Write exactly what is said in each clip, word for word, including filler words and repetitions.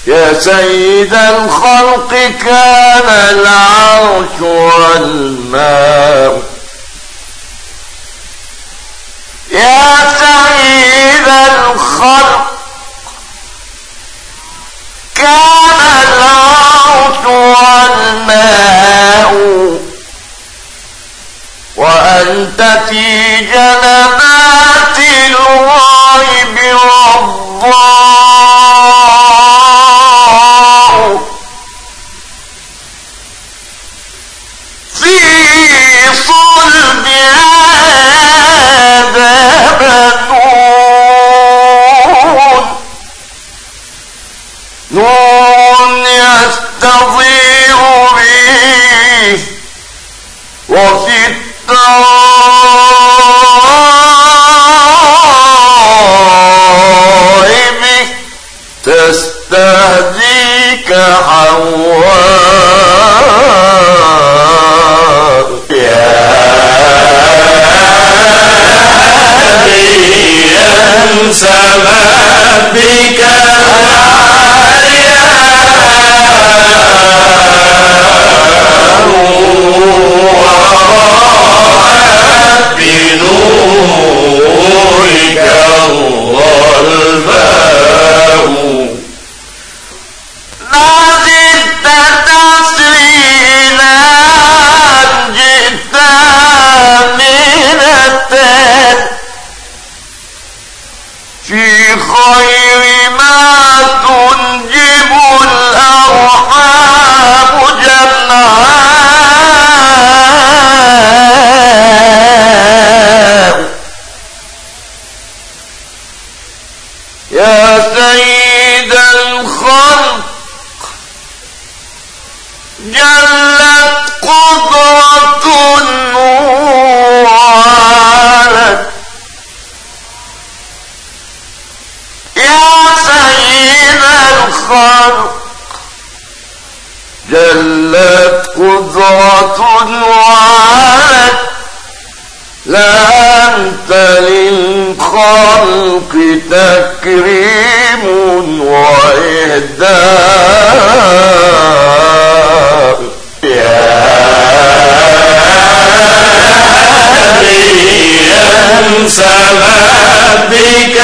يا سيد الخلق كان العرش والماء يا سيد الخلق كان العرش والماء وأنت في جنبات الغيب والضاء في صلب آدم نور نور يستضيء به وفي الترائب تستهديك حواء يا نبيا سمت بك خير ما تنجب الأرحام جمعاء يا سيد الخلق جلت قدرة وعلت جلت قدرة وعلت لا أنت للخلق تكريم وإهداء يا نبيا سمت بك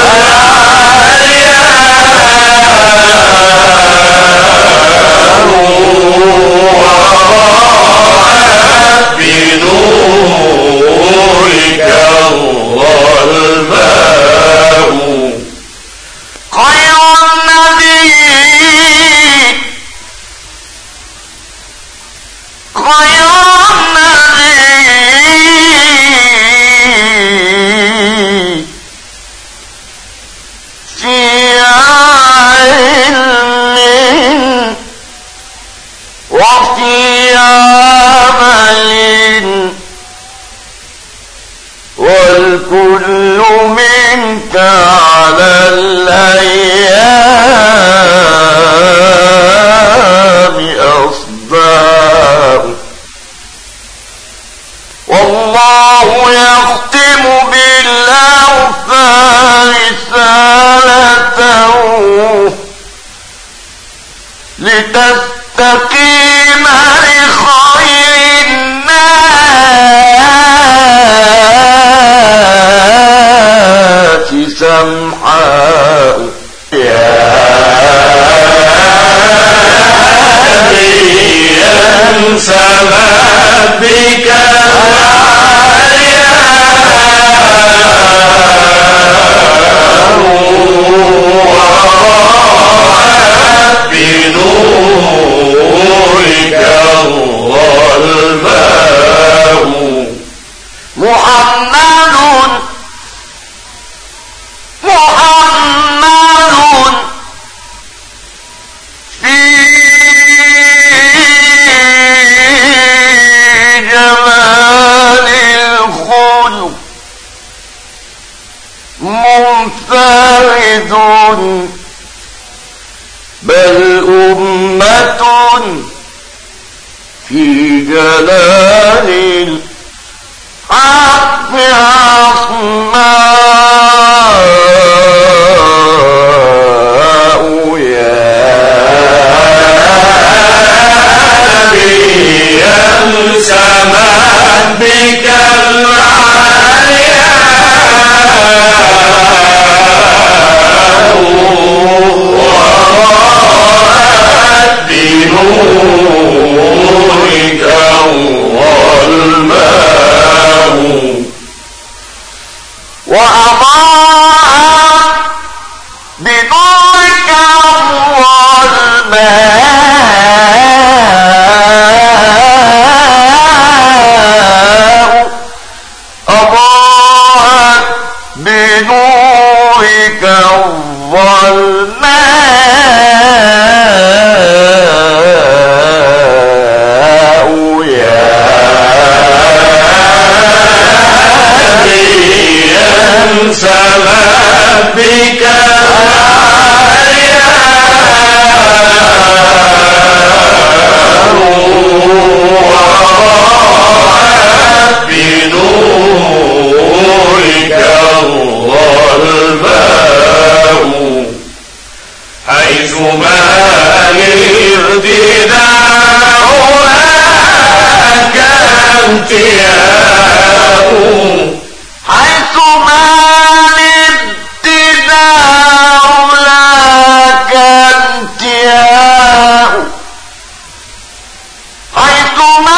والكل منك على الأيام أصداء والله يختم بالأوفى رسالته لتستقيم لخير الناس سمحاء يا نبيا سمت بك وراءت بنورك الظلماء محمد محمد في جمال الخلق منفرد بل أمة في جلال الحق عصماء يا حيث ما الابتداء لك انتهاء حيث ما الابتداء لك انتهاء حيث ما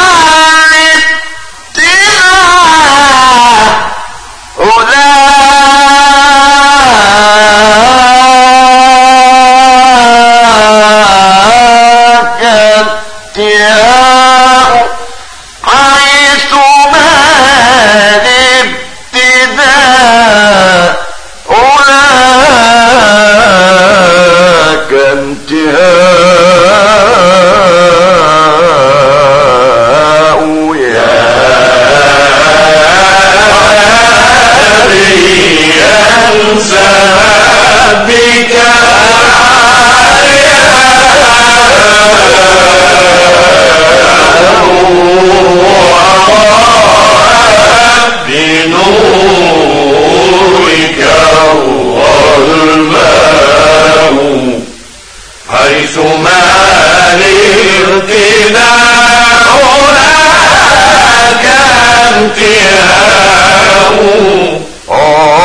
انتهاء